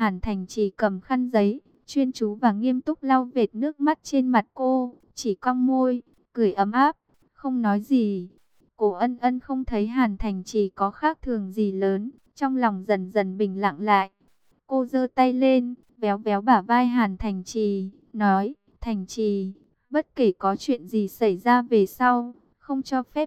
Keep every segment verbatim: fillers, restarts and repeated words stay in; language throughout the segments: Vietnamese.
Hàn Thành Trì cầm khăn giấy, chuyên chú và nghiêm túc lau vệt nước mắt trên mặt cô, chỉ cong môi, cười ấm áp, không nói gì. Cô Ân Ân không thấy Hàn Thành Trì có khác thường gì lớn, trong lòng dần dần bình lặng lại. Cô giơ tay lên, véo véo bả vai Hàn Thành Trì, nói, Thành Trì, bất kể có chuyện gì xảy ra về sau, không cho phép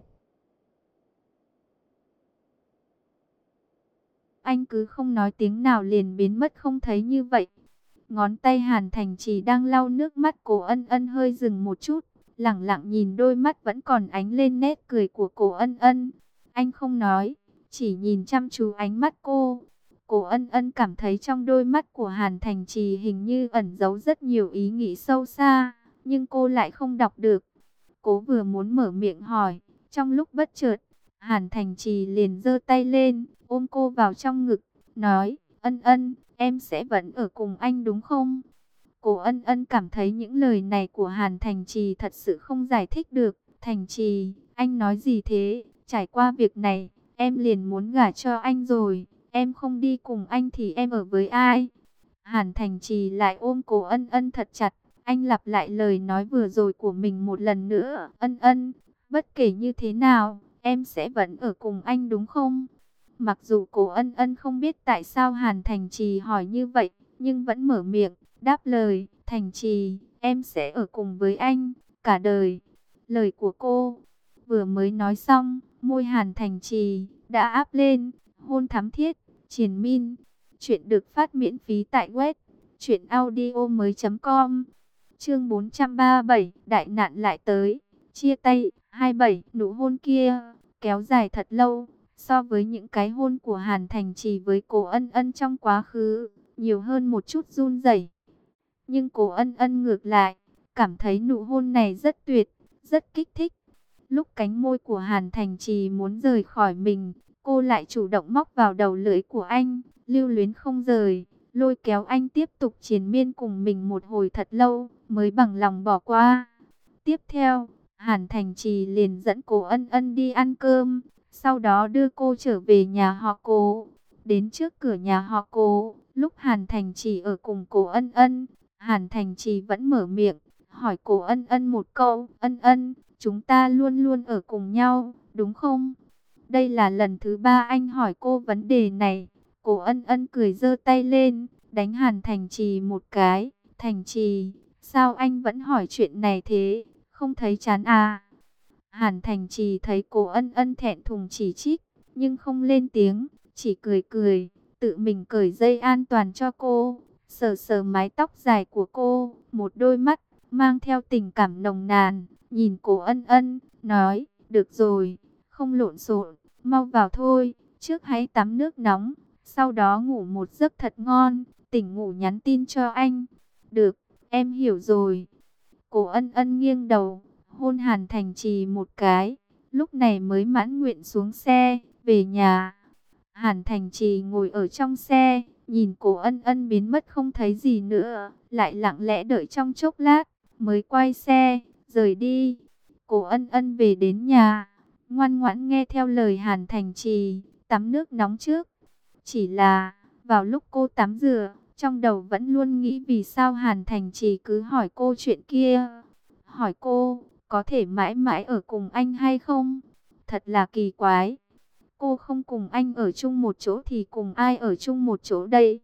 anh cứ không nói tiếng nào liền biến mất không thấy như vậy. Ngón tay Hàn Thành Trì đang lau nước mắt Cố Ân Ân hơi dừng một chút, lẳng lặng nhìn đôi mắt vẫn còn ánh lên nét cười của Cố Ân Ân. Anh không nói, chỉ nhìn chăm chú ánh mắt cô. Cố Ân Ân cảm thấy trong đôi mắt của Hàn Thành Trì hình như ẩn giấu rất nhiều ý nghĩ sâu xa, nhưng cô lại không đọc được. Cố vừa muốn mở miệng hỏi, trong lúc bất chợt, Hàn Thành Trì liền giơ tay lên, ôm cô vào trong ngực, nói, Ân Ân, em sẽ vẫn ở cùng anh đúng không? Cố Ân Ân cảm thấy những lời này của Hàn Thành Trì thật sự không giải thích được. Thành Trì, anh nói gì thế? Trải qua việc này, em liền muốn gả cho anh rồi. Em không đi cùng anh thì em ở với ai? Hàn Thành Trì lại ôm Cố Ân Ân thật chặt. Anh lặp lại lời nói vừa rồi của mình một lần nữa. Ân Ân, bất kể như thế nào, em sẽ vẫn ở cùng anh đúng không? Mặc dù Cố Ân Ân không biết tại sao Hàn Thành Trì hỏi như vậy, nhưng vẫn mở miệng, đáp lời, Thành Trì, em sẽ ở cùng với anh, cả đời. Lời của cô vừa mới nói xong, môi Hàn Thành Trì đã áp lên, hôn thắm thiết, triền miên. Chuyện được phát miễn phí tại web truyện audio mới chấm com. Chương bốn trăm ba mươi bảy, đại nạn lại tới. Chia tay, hai mươi bảy, nụ hôn kia kéo dài thật lâu. So với những cái hôn của Hàn Thành Trì với Cố Ân Ân trong quá khứ, nhiều hơn một chút run rẩy. Nhưng Cố Ân Ân ngược lại, cảm thấy nụ hôn này rất tuyệt, rất kích thích. Lúc cánh môi của Hàn Thành Trì muốn rời khỏi mình, cô lại chủ động móc vào đầu lưỡi của anh, lưu luyến không rời, lôi kéo anh tiếp tục triền miên cùng mình một hồi thật lâu, mới bằng lòng bỏ qua. Tiếp theo, Hàn Thành Trì liền dẫn Cố Ân Ân đi ăn cơm, sau đó đưa cô trở về nhà họ Cố. Đến trước cửa nhà họ Cố, lúc Hàn Thành Trì ở cùng Cố Ân Ân, Hàn Thành Trì vẫn mở miệng, hỏi Cố Ân Ân một câu, Ân Ân, chúng ta luôn luôn ở cùng nhau, đúng không? Đây là lần thứ ba anh hỏi cô vấn đề này. Cố Ân Ân cười giơ tay lên, đánh Hàn Thành Trì một cái. Thành Trì, sao anh vẫn hỏi chuyện này thế, không thấy chán à? Hàn Thành Trì thấy Cố Ân Ân thẹn thùng chỉ trích, nhưng không lên tiếng, chỉ cười cười, tự mình cởi dây an toàn cho cô, sờ sờ mái tóc dài của cô, một đôi mắt mang theo tình cảm nồng nàn, nhìn Cố Ân Ân, nói, được rồi, không lộn xộn, mau vào thôi, trước hãy tắm nước nóng, sau đó ngủ một giấc thật ngon, tỉnh ngủ nhắn tin cho anh. Được, em hiểu rồi. Cố Ân Ân nghiêng đầu, hôn Hàn Thành Trì một cái, lúc này mới mãn nguyện xuống xe, về nhà. Hàn Thành Trì ngồi ở trong xe, nhìn Cố Ân Ân biến mất không thấy gì nữa, lại lặng lẽ đợi trong chốc lát, mới quay xe, rời đi. Cố Ân Ân về đến nhà, ngoan ngoãn nghe theo lời Hàn Thành Trì, tắm nước nóng trước. Chỉ là, vào lúc cô tắm rửa, trong đầu vẫn luôn nghĩ vì sao Hàn Thành Trì cứ hỏi cô chuyện kia. Hỏi cô, có thể mãi mãi ở cùng anh hay không? Thật là kỳ quái. Cô không cùng anh ở chung một chỗ thì cùng ai ở chung một chỗ đây?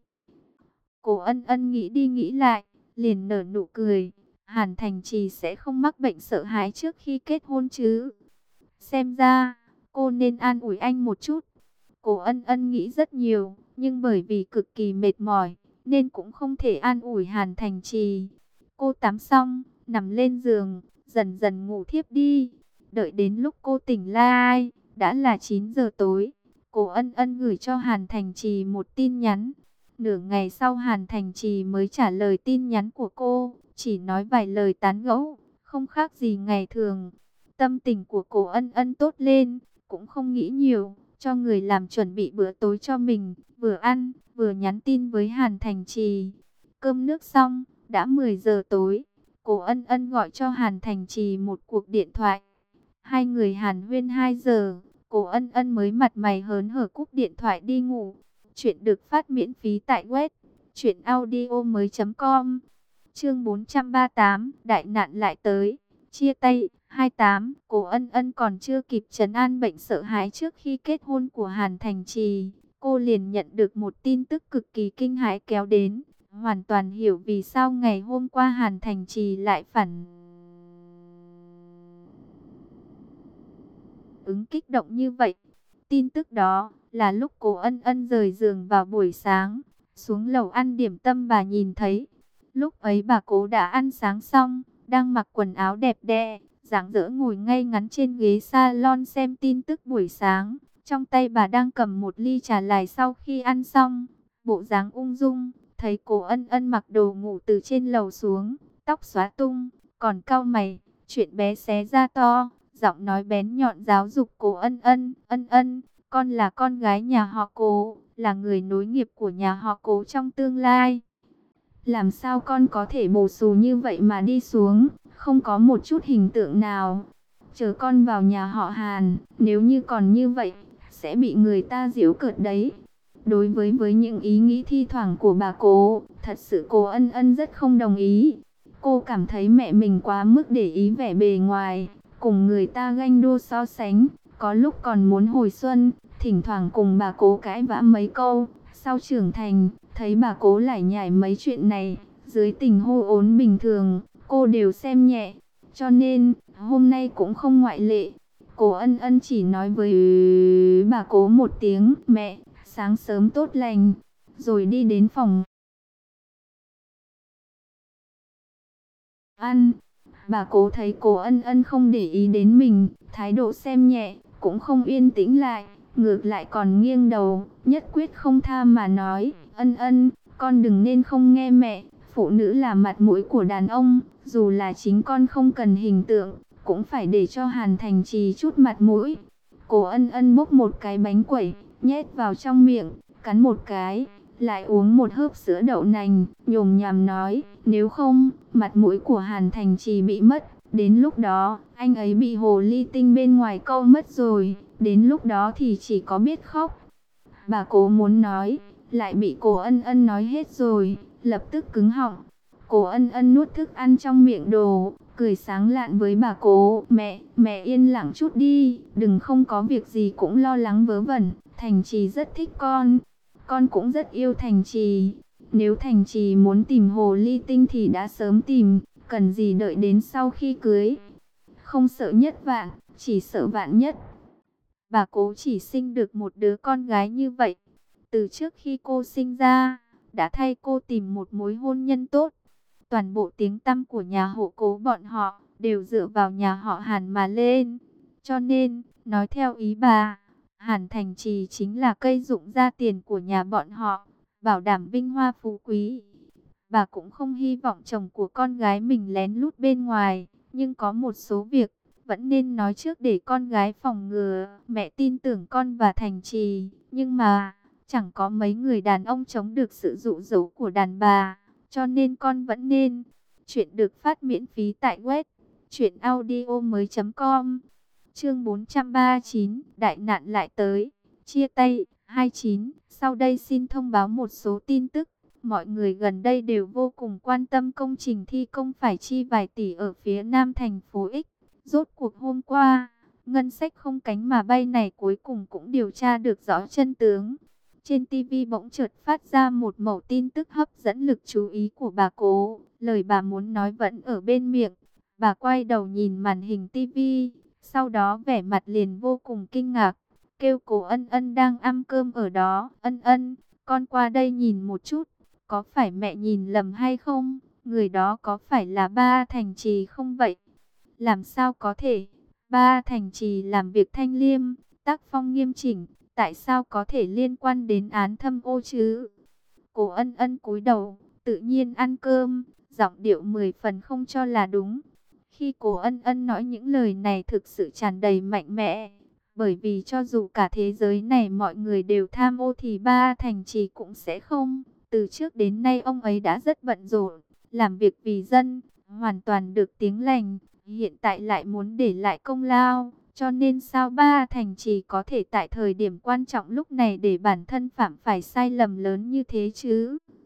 Cố Ân Ân nghĩ đi nghĩ lại, liền nở nụ cười. Hàn Thành Trì sẽ không mắc bệnh sợ hãi trước khi kết hôn chứ? Xem ra, cô nên an ủi anh một chút. Cố Ân Ân nghĩ rất nhiều, nhưng bởi vì cực kỳ mệt mỏi, nên cũng không thể an ủi Hàn Thành Trì. Cô tắm xong, nằm lên giường, dần dần ngủ thiếp đi. Đợi đến lúc cô tỉnh lại, đã là chín giờ tối. Cố Ân Ân gửi cho Hàn Thành Trì một tin nhắn. Nửa ngày sau Hàn Thành Trì mới trả lời tin nhắn của cô, chỉ nói vài lời tán gẫu, không khác gì ngày thường. Tâm tình của Cố Ân Ân tốt lên, cũng không nghĩ nhiều, cho người làm chuẩn bị bữa tối cho mình, vừa ăn, vừa nhắn tin với Hàn Thành Trì. Cơm nước xong, đã mười giờ tối, Cố Ân Ân gọi cho Hàn Thành Trì một cuộc điện thoại. Hai người hàn huyên hai giờ, Cố Ân Ân mới mặt mày hớn hở cúp điện thoại đi ngủ. Chuyện được phát miễn phí tại web Chuyện audio mới com. Chương bốn trăm ba mươi tám, đại nạn lại tới. Chia tay. hai mươi tám, Cố Ân Ân còn chưa kịp trấn an bệnh sợ hãi trước khi kết hôn của Hàn Thành Trì, cô liền nhận được một tin tức cực kỳ kinh hãi kéo đến. Hoàn toàn hiểu vì sao ngày hôm qua Hàn Thành Trì lại phản ứng kích động như vậy. Tin tức đó là lúc Cố Ân Ân rời giường vào buổi sáng, xuống lầu ăn điểm tâm bà nhìn thấy. Lúc ấy bà Cố đã ăn sáng xong, đang mặc quần áo đẹp đẽ, dáng dỡ ngồi ngay ngắn trên ghế salon xem tin tức buổi sáng. Trong tay bà đang cầm một ly trà lài sau khi ăn xong, bộ dáng ung dung. Thấy Cố Ân Ân mặc đồ ngủ từ trên lầu xuống, tóc xóa tung, còn cau mày, chuyện bé xé ra to, giọng nói bén nhọn giáo dục Cố Ân Ân, "Ân Ân, con là con gái nhà họ Cố, là người nối nghiệp của nhà họ Cố trong tương lai. Làm sao con có thể bồ xù như vậy mà đi xuống, không có một chút hình tượng nào. Chờ con vào nhà họ Hàn, nếu như còn như vậy, sẽ bị người ta giễu cợt đấy." Đối với với những ý nghĩ thi thoảng của bà Cố, thật sự Cố Ân Ân rất không đồng ý. Cô cảm thấy mẹ mình quá mức để ý vẻ bề ngoài, cùng người ta ganh đua so sánh, có lúc còn muốn hồi xuân, thỉnh thoảng cùng bà Cố cãi vã mấy câu. Sau trưởng thành, thấy bà Cố lải nhải mấy chuyện này, dưới tình hô ốn bình thường, cô đều xem nhẹ. Cho nên, hôm nay cũng không ngoại lệ. Cố Ân Ân chỉ nói với bà Cố một tiếng, "Mẹ, sáng sớm tốt lành", rồi đi đến phòng ăn. Bà Cố thấy Cố Ân Ân không để ý đến mình, thái độ xem nhẹ, cũng không yên tĩnh lại, ngược lại còn nghiêng đầu, nhất quyết không tha mà nói, "Ân Ân, con đừng nên không nghe mẹ, phụ nữ là mặt mũi của đàn ông, dù là chính con không cần hình tượng, cũng phải để cho Hàn Thành Trì chút mặt mũi." Cố Ân Ân bốc một cái bánh quẩy, nhét vào trong miệng, cắn một cái, lại uống một hớp sữa đậu nành, nhồm nhàm nói, "Nếu không, mặt mũi của Hàn Thành Trì bị mất, đến lúc đó, anh ấy bị hồ ly tinh bên ngoài câu mất rồi, đến lúc đó thì chỉ có biết khóc." Bà Cố muốn nói, lại bị Cố Ân Ân nói hết rồi, lập tức cứng họng. Cố Ân Ân nuốt thức ăn trong miệng đồ, cười sáng lạn với bà Cố, "Mẹ, mẹ yên lặng chút đi, đừng không có việc gì cũng lo lắng vớ vẩn, Thành Trì rất thích con, con cũng rất yêu Thành Trì. Nếu Thành Trì muốn tìm hồ ly tinh thì đã sớm tìm, cần gì đợi đến sau khi cưới. Không sợ nhất vạn, chỉ sợ vạn nhất." Bà Cố chỉ sinh được một đứa con gái như vậy. Từ trước khi cô sinh ra, đã thay cô tìm một mối hôn nhân tốt. Toàn bộ tiếng tăm của nhà hộ Cố bọn họ đều dựa vào nhà họ Hàn mà lên. Cho nên, nói theo ý bà, Hàn Thành Trì chính là cây dụng ra tiền của nhà bọn họ, bảo đảm vinh hoa phú quý. Bà cũng không hy vọng chồng của con gái mình lén lút bên ngoài, nhưng có một số việc vẫn nên nói trước để con gái phòng ngừa. Mẹ tin tưởng con và Thành Trì, nhưng mà chẳng có mấy người đàn ông chống được sự dụ dỗ của đàn bà, cho nên con vẫn nên. Chuyện được phát miễn phí tại web truyện audio mới chấm com. Chương bốn trăm ba mươi chín, đại nạn lại tới. Chia tay. hai mươi chín, sau đây xin thông báo một số tin tức. Mọi người gần đây đều vô cùng quan tâm công trình thi công phải chi vài tỷ ở phía nam thành phố X. Rốt cuộc hôm qua, ngân sách không cánh mà bay này cuối cùng cũng điều tra được rõ chân tướng. Trên ti vi bỗng chợt phát ra một mẩu tin tức hấp dẫn lực chú ý của bà Cố. Lời bà muốn nói vẫn ở bên miệng. Bà quay đầu nhìn màn hình ti vi, sau đó vẻ mặt liền vô cùng kinh ngạc, kêu Cố Ân Ân đang ăn cơm ở đó, "Ân Ân, con qua đây nhìn một chút, có phải mẹ nhìn lầm hay không? Người đó có phải là ba Thành Trì không vậy?" "Làm sao có thể? Ba Thành Trì làm việc thanh liêm, tác phong nghiêm chỉnh, tại sao có thể liên quan đến án thâm ô chứ?" Cố Ân Ân cúi đầu, tự nhiên ăn cơm, giọng điệu mười phần không cho là đúng. Khi Cố Ân Ân nói những lời này thực sự tràn đầy mạnh mẽ, bởi vì cho dù cả thế giới này mọi người đều tham ô thì ba Thành Trì cũng sẽ không. Từ trước đến nay ông ấy đã rất bận rộn, làm việc vì dân, hoàn toàn được tiếng lành, hiện tại lại muốn để lại công lao. Cho nên sao ba Thành Trì có thể tại thời điểm quan trọng lúc này để bản thân phạm phải sai lầm lớn như thế chứ?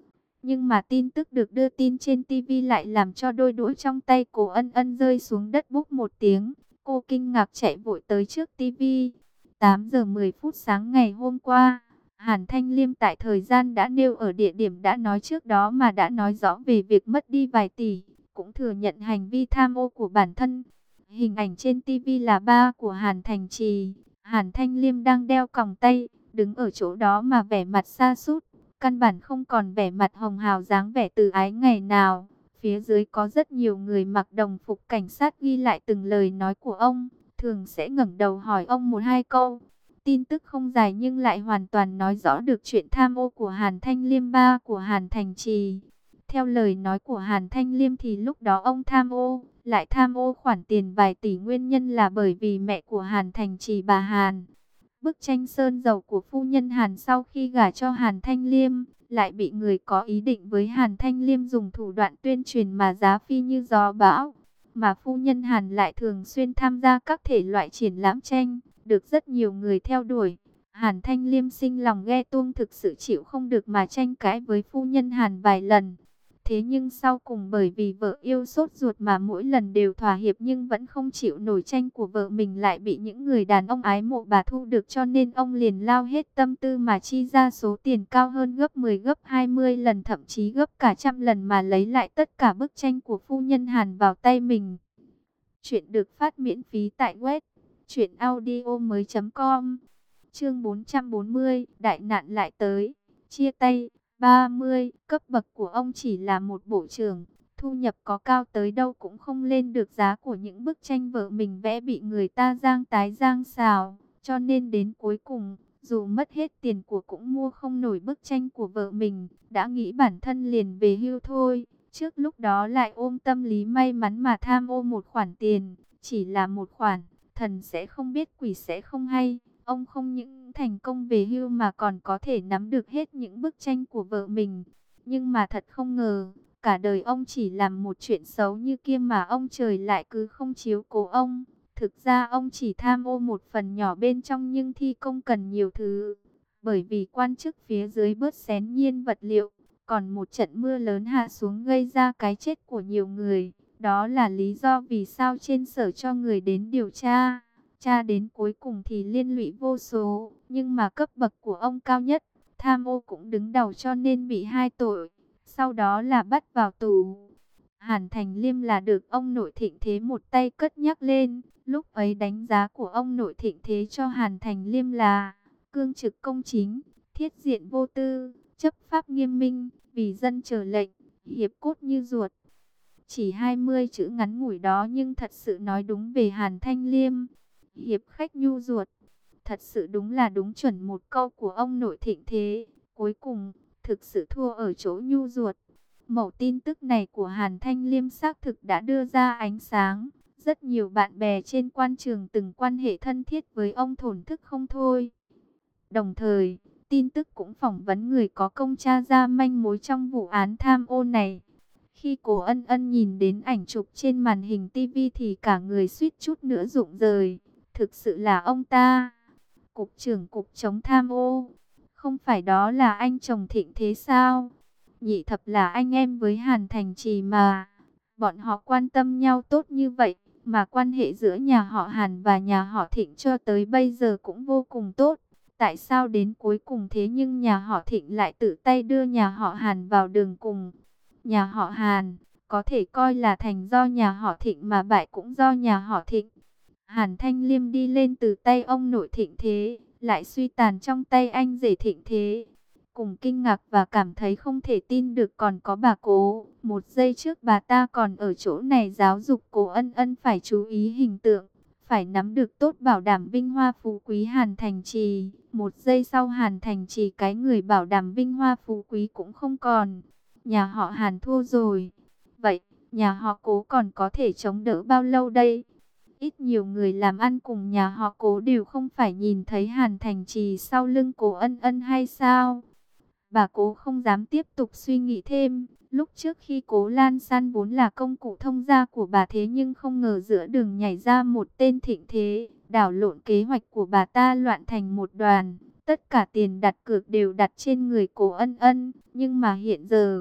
Nhưng mà tin tức được đưa tin trên ti vi lại làm cho đôi đũa trong tay Cố Ân Ân rơi xuống đất búp một tiếng. Cô kinh ngạc chạy vội tới trước ti vi. tám giờ mười phút sáng ngày hôm qua, Hàn Thanh Liêm tại thời gian đã nêu ở địa điểm đã nói trước đó mà đã nói rõ về việc mất đi vài tỷ, cũng thừa nhận hành vi tham ô của bản thân. Hình ảnh trên ti vi là ba của Hàn Thành Trì. Hàn Thanh Liêm đang đeo còng tay, đứng ở chỗ đó mà vẻ mặt sa sút, căn bản không còn vẻ mặt hồng hào dáng vẻ từ ái ngày nào. Phía dưới có rất nhiều người mặc đồng phục cảnh sát ghi lại từng lời nói của ông, thường sẽ ngẩng đầu hỏi ông một hai câu. Tin tức không dài nhưng lại hoàn toàn nói rõ được chuyện tham ô của Hàn Thanh Liêm, ba của Hàn Thành Trì. Theo lời nói của Hàn Thanh Liêm thì lúc đó ông tham ô, lại tham ô khoản tiền vài tỷ, nguyên nhân là bởi vì mẹ của Hàn Thành Trì, bà Hàn. Bức tranh sơn dầu của phu nhân Hàn sau khi gả cho Hàn Thanh Liêm, lại bị người có ý định với Hàn Thanh Liêm dùng thủ đoạn tuyên truyền mà giá phi như gió bão. Mà phu nhân Hàn lại thường xuyên tham gia các thể loại triển lãm tranh, được rất nhiều người theo đuổi. Hàn Thanh Liêm sinh lòng ghe tuông, thực sự chịu không được mà tranh cãi với phu nhân Hàn vài lần. Thế nhưng sau cùng bởi vì vợ yêu sốt ruột mà mỗi lần đều thỏa hiệp, nhưng vẫn không chịu nổi tranh của vợ mình lại bị những người đàn ông ái mộ bà thu được, cho nên ông liền lao hết tâm tư mà chi ra số tiền cao hơn gấp mười, gấp hai mươi lần, thậm chí gấp cả trăm lần mà lấy lại tất cả bức tranh của phu nhân Hàn vào tay mình. Chuyện được phát miễn phí tại web truyện audio mới chấm com. Chương bốn trăm bốn mươi, đại nạn lại tới. Chia tay. ba mươi, cấp bậc của ông chỉ là một bộ trưởng, thu nhập có cao tới đâu cũng không lên được giá của những bức tranh vợ mình vẽ bị người ta giang tái giang xào, cho nên đến cuối cùng, dù mất hết tiền của cũng mua không nổi bức tranh của vợ mình, đã nghĩ bản thân liền về hưu thôi. Trước lúc đó lại ôm tâm lý may mắn mà tham ô một khoản tiền, chỉ là một khoản, thần sẽ không biết quỷ sẽ không hay. Ông không những thành công về hưu mà còn có thể nắm được hết những bức tranh của vợ mình. Nhưng mà thật không ngờ, cả đời ông chỉ làm một chuyện xấu như kia mà ông trời lại cứ không chiếu cố ông. Thực ra ông chỉ tham ô một phần nhỏ bên trong nhưng thi công cần nhiều thứ. Bởi vì quan chức phía dưới bớt xén nhiên vật liệu, còn một trận mưa lớn hạ xuống gây ra cái chết của nhiều người. Đó là lý do vì sao trên sở cho người đến điều tra. Cha đến cuối cùng thì liên lụy vô số, nhưng mà cấp bậc của ông cao nhất, tham ô cũng đứng đầu cho nên bị hai tội, sau đó là bắt vào tù. Hàn Thành Liêm là được ông nội Thịnh Thế một tay cất nhắc lên, lúc ấy đánh giá của ông nội Thịnh Thế cho Hàn Thành Liêm là cương trực công chính, thiết diện vô tư, chấp pháp nghiêm minh, vì dân chờ lệnh, hiệp cốt như ruột. Chỉ hai mươi chữ ngắn ngủi đó nhưng thật sự nói đúng về Hàn Thanh Liêm. Hiệp khách nhu ruột, thật sự đúng là đúng chuẩn một câu của ông nội Thịnh Thế. Cuối cùng, thực sự thua ở chỗ nhu ruột. Mẩu tin tức này của Hàn Thanh Liêm xác thực đã đưa ra ánh sáng. Rất nhiều bạn bè trên quan trường từng quan hệ thân thiết với ông thổn thức không thôi. Đồng thời, tin tức cũng phỏng vấn người có công tra ra manh mối trong vụ án tham ô này. Khi Cố Ân Ân nhìn đến ảnh chụp trên màn hình ti vi thì cả người suýt chút nữa rụng rời. Thực sự là ông ta, cục trưởng cục chống tham ô, không phải đó là anh chồng Thịnh Thế sao? Nhị thập là anh em với Hàn Thành Trì mà, bọn họ quan tâm nhau tốt như vậy, mà quan hệ giữa nhà họ Hàn và nhà họ Thịnh cho tới bây giờ cũng vô cùng tốt. Tại sao đến cuối cùng thế nhưng nhà họ Thịnh lại tự tay đưa nhà họ Hàn vào đường cùng? Nhà họ Hàn có thể coi là thành do nhà họ Thịnh mà bại cũng do nhà họ Thịnh. Hàn Thanh Liêm đi lên từ tay ông nội Thịnh Thế, lại suy tàn trong tay anh rể Thịnh Thế. Cùng kinh ngạc và cảm thấy không thể tin được còn có bà Cố. Một giây trước bà ta còn ở chỗ này giáo dục Cố Ân Ân phải chú ý hình tượng, phải nắm được tốt bảo đảm vinh hoa phú quý Hàn Thành Trì. Một giây sau Hàn Thành Trì cái người bảo đảm vinh hoa phú quý cũng không còn. Nhà họ Hàn thua rồi. Vậy, nhà họ Cố còn có thể chống đỡ bao lâu đây? Ít nhiều người làm ăn cùng nhà họ Cố đều không phải nhìn thấy Hàn Thành Trì sau lưng Cố Ân Ân hay sao? Bà Cố không dám tiếp tục suy nghĩ thêm. Lúc trước khi Cố Lan San vốn là công cụ thông gia của bà, thế nhưng không ngờ giữa đường nhảy ra một tên Thịnh Thế, đảo lộn kế hoạch của bà ta loạn thành một đoàn. Tất cả tiền đặt cược đều đặt trên người Cố Ân Ân, nhưng mà hiện giờ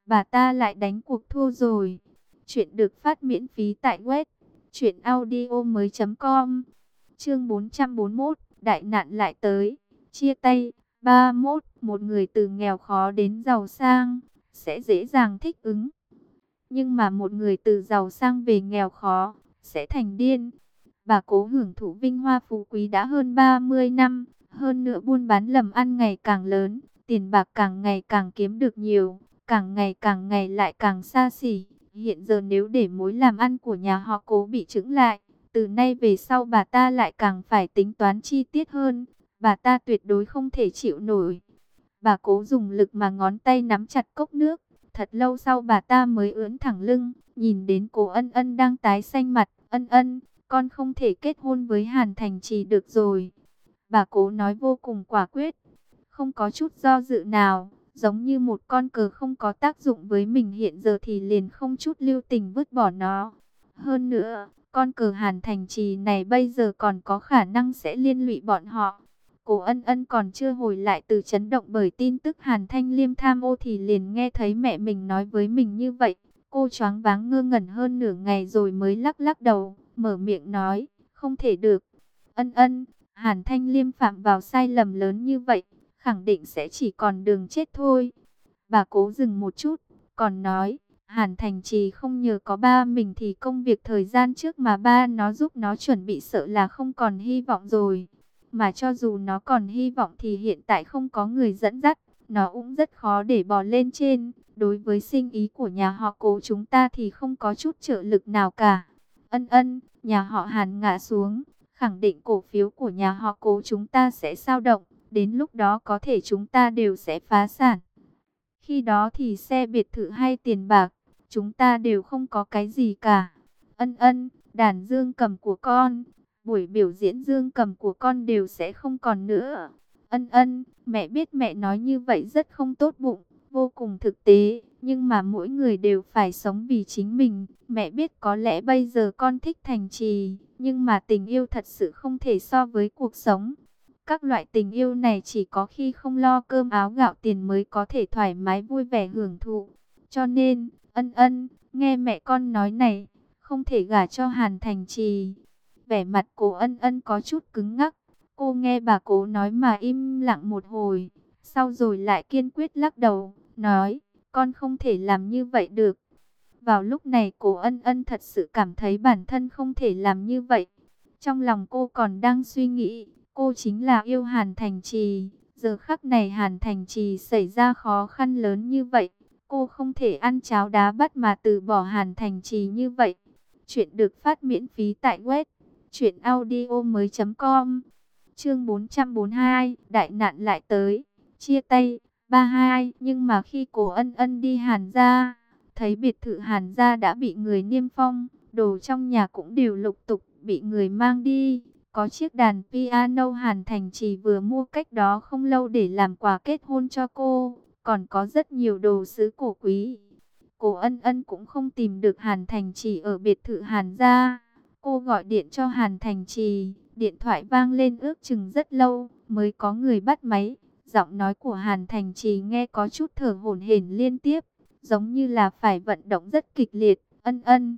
bà ta lại đánh cuộc thua rồi. Chuyện được phát miễn phí tại web truyện audio mới com. Chương bốn trăm bốn mươi mốt, đại nạn lại tới. Chia tay. ba mươi mốt, một người từ nghèo khó đến giàu sang sẽ dễ dàng thích ứng. Nhưng mà một người từ giàu sang về nghèo khó sẽ thành điên. Bà Cố hưởng thụ vinh hoa phú quý đã hơn ba mươi năm, hơn nữa buôn bán làm ăn ngày càng lớn, tiền bạc càng ngày càng kiếm được nhiều, càng ngày càng ngày lại càng xa xỉ. Hiện giờ nếu để mối làm ăn của nhà họ Cố bị chững lại, từ nay về sau bà ta lại càng phải tính toán chi tiết hơn. Bà ta tuyệt đối không thể chịu nổi. Bà Cố dùng lực mà ngón tay nắm chặt cốc nước. Thật lâu sau bà ta mới ưỡn thẳng lưng, nhìn đến Cố Ân Ân đang tái xanh mặt. Ân Ân, con không thể kết hôn với Hàn Thành Trì được rồi. Bà Cố nói vô cùng quả quyết, không có chút do dự nào, giống như một con cờ không có tác dụng với mình hiện giờ thì liền không chút lưu tình vứt bỏ nó. Hơn nữa, con cờ Hàn Thành Trì này bây giờ còn có khả năng sẽ liên lụy bọn họ. Cố Ân Ân còn chưa hồi lại từ chấn động bởi tin tức Hàn Thanh Liêm tham ô thì liền nghe thấy mẹ mình nói với mình như vậy. Cô choáng váng ngơ ngẩn hơn nửa ngày rồi mới lắc lắc đầu, mở miệng nói, không thể được. Ân Ân, Hàn Thanh Liêm phạm vào sai lầm lớn như vậy, khẳng định sẽ chỉ còn đường chết thôi. Bà Cố dừng một chút, còn nói, Hàn Thành Trì không nhờ có ba mình thì công việc thời gian trước mà ba nó giúp nó chuẩn bị sợ là không còn hy vọng rồi. Mà cho dù nó còn hy vọng thì hiện tại không có người dẫn dắt, nó cũng rất khó để bò lên trên. Đối với sinh ý của nhà họ Cố chúng ta thì không có chút trợ lực nào cả. Ân Ân, nhà họ Hàn ngã xuống, khẳng định cổ phiếu của nhà họ Cố chúng ta sẽ dao động, đến lúc đó có thể chúng ta đều sẽ phá sản. Khi đó thì xe biệt thự hay tiền bạc, chúng ta đều không có cái gì cả. Ân Ân, đàn dương cầm của con, buổi biểu diễn dương cầm của con đều sẽ không còn nữa. Ân Ân, mẹ biết mẹ nói như vậy rất không tốt bụng, vô cùng thực tế, nhưng mà mỗi người đều phải sống vì chính mình. Mẹ biết có lẽ bây giờ con thích Thành Trì, nhưng mà tình yêu thật sự không thể so với cuộc sống. Các loại tình yêu này chỉ có khi không lo cơm áo gạo tiền mới có thể thoải mái vui vẻ hưởng thụ. Cho nên, Ân Ân, nghe mẹ con nói này, không thể gả cho Hàn Thành Trì. Vẻ mặt Cố Ân Ân có chút cứng ngắc. Cô nghe bà Cố nói mà im lặng một hồi, sau rồi lại kiên quyết lắc đầu, nói, con không thể làm như vậy được. Vào lúc này Cố Ân Ân thật sự cảm thấy bản thân không thể làm như vậy. Trong lòng cô còn đang suy nghĩ, cô chính là yêu Hàn Thành Trì. Giờ khắc này Hàn Thành Trì xảy ra khó khăn lớn như vậy, cô không thể ăn cháo đá bắt mà từ bỏ Hàn Thành Trì như vậy. Chuyện được phát miễn phí tại web truyện audio mới com. Chương bốn trăm bốn mươi hai, đại nạn lại tới. Chia tay. ba mươi hai, nhưng mà khi Cố Ân Ân đi Hàn gia, thấy biệt thự Hàn gia đã bị người niêm phong, đồ trong nhà cũng đều lục tục bị người mang đi. Có chiếc đàn piano Hàn Thành Trì vừa mua cách đó không lâu để làm quà kết hôn cho cô, còn có rất nhiều đồ sứ cổ quý. Cố Ân Ân cũng không tìm được Hàn Thành Trì ở biệt thự Hàn gia. Cô gọi điện cho Hàn Thành Trì, điện thoại vang lên ước chừng rất lâu mới có người bắt máy. Giọng nói của Hàn Thành Trì nghe có chút thở hổn hển liên tiếp, giống như là phải vận động rất kịch liệt. Ân Ân,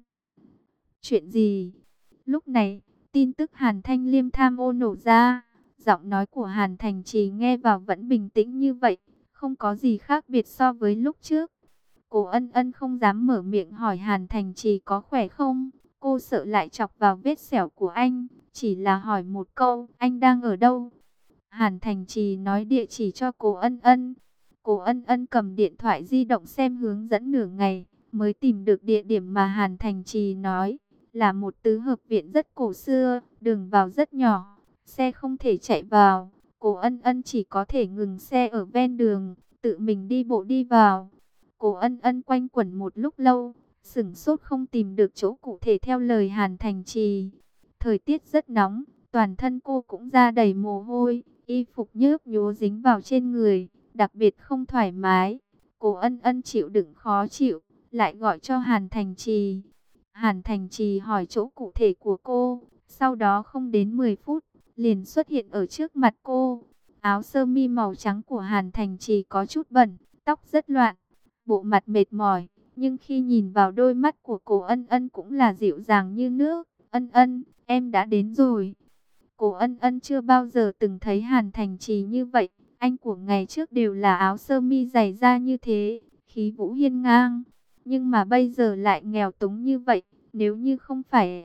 chuyện gì? Lúc này, tin tức Hàn Thanh Liêm tham ô nổ ra. Giọng nói của Hàn Thành Trì nghe vào vẫn bình tĩnh như vậy, không có gì khác biệt so với lúc trước. Cố Ân Ân không dám mở miệng hỏi Hàn Thành Trì có khỏe không. Cô sợ lại chọc vào vết sẹo của anh, chỉ là hỏi một câu, anh đang ở đâu? Hàn Thành Trì nói địa chỉ cho Cố Ân Ân. Cố Ân Ân cầm điện thoại di động xem hướng dẫn nửa ngày, mới tìm được địa điểm mà Hàn Thành Trì nói. Là một tứ hợp viện rất cổ xưa, đường vào rất nhỏ, xe không thể chạy vào. Cố Ân Ân chỉ có thể ngừng xe ở ven đường, tự mình đi bộ đi vào. Cố Ân Ân quanh quẩn một lúc lâu, sửng sốt không tìm được chỗ cụ thể theo lời Hàn Thành Trì. Thời tiết rất nóng, toàn thân cô cũng ra đầy mồ hôi, y phục nhớp nhố dính vào trên người, đặc biệt không thoải mái. Cố Ân Ân chịu đựng khó chịu, lại gọi cho Hàn Thành Trì. Hàn Thành Trì hỏi chỗ cụ thể của cô, sau đó không đến mười phút, liền xuất hiện ở trước mặt cô. Áo sơ mi màu trắng của Hàn Thành Trì có chút bẩn, tóc rất loạn. bộ mặt mệt mỏi, nhưng khi nhìn vào đôi mắt của cô Ân Ân cũng là dịu dàng như nước. Ân Ân, em đã đến rồi. Cô Ân Ân chưa bao giờ từng thấy Hàn Thành Trì như vậy. Anh của ngày trước đều là áo sơ mi dày da như thế, khí vũ hiên ngang. Nhưng mà bây giờ lại nghèo túng như vậy. Nếu như không phải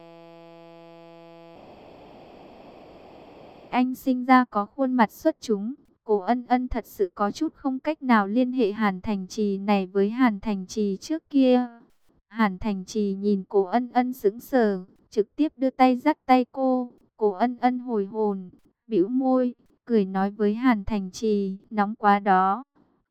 anh sinh ra có khuôn mặt xuất chúng, cô Ân Ân thật sự có chút không cách nào liên hệ Hàn Thành Trì này với Hàn Thành Trì trước kia. Hàn Thành Trì nhìn cô Ân Ân sững sờ, trực tiếp đưa tay dắt tay cô. Cô Ân Ân hồi hồn, bĩu môi, cười nói với Hàn Thành Trì, nóng quá đó.